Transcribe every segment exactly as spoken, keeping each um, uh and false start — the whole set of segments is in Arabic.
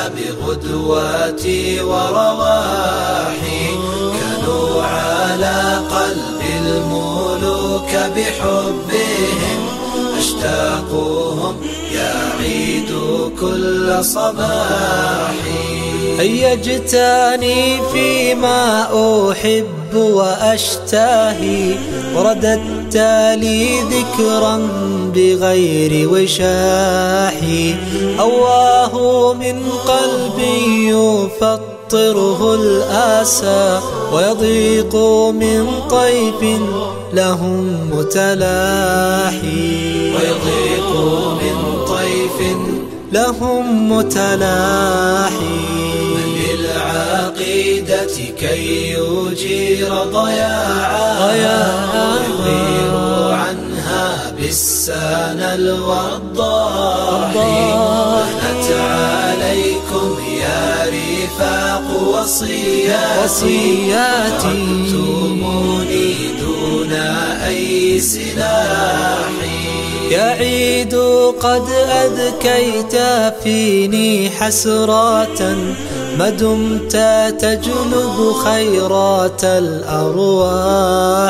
بغدواتي ورواحي، كانوا على قلب الملوك بحبهم، أشتاقهم يا عيد كل صباحي. هيجتني فيما أحب وأشتهي، ورددت لي ذكرا بغير وشاحي، أواه من قلبي يفطره الآسى، ويضيق من طيف لهم متلاحي، ويضيق من طيف لهم متلاحي. من للعقيدة كي يجير ضياعا، يغير عنها بالسان الوضاحي. بنت عليكم يا رفاق وصياتي، قتلتموني دون أي سلاحي. يا عيد قد أذكيت فيني حسرة، ما دمت تجلب خيرات الأرواح.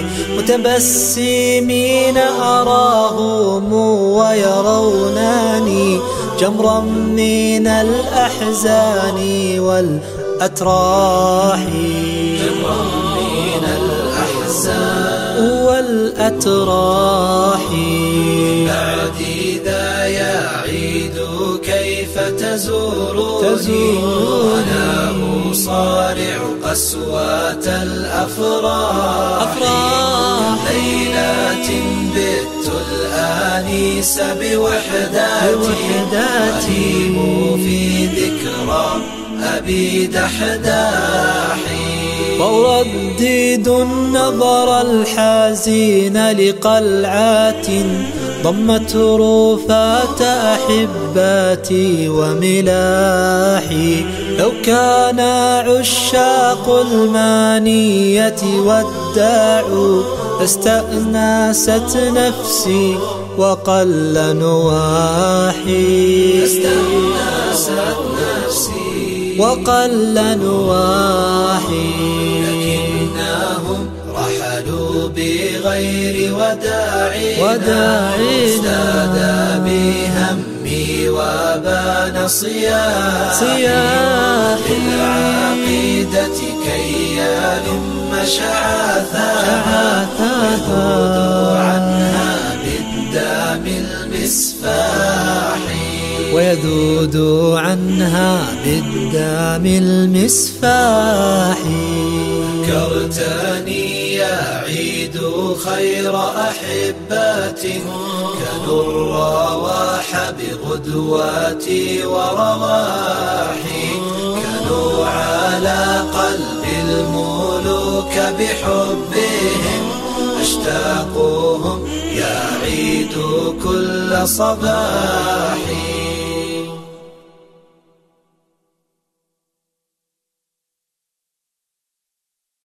متبسمين أراهم ويرونني جمرا من الأحزان والأتراح، جمرا من الأحزان والأتراح. بعدي ذا يا عيد كيف تزورني، وأنا أصارع قسوة الأفراح. ليلات بت الآنيس بوحداتي، أهيم في ذكرى أبي دحداحي. وأردد النظر الحزين لقلعات ضمت رفات أحباتي وملاحي. لو كان عشاق المانية وداعوا، لاستأنست نفسي وقل نواحي، لاستأنست نفسي وقل نواحي. لكنهم رحلوا بغير وداع، ازداد بهمي وبان صياحي. للعقيدة كي يلم شعاثها، ويذود عنها بالدم المسفاح، ويذود عنها بالدم المسفاح. كرتني يا عيد خير أحبات، كانوا الرواح بغدواتي ورواحي. كانوا على قلب الملوك بحبهم، أشتاقهم يا عيد كل صباحي.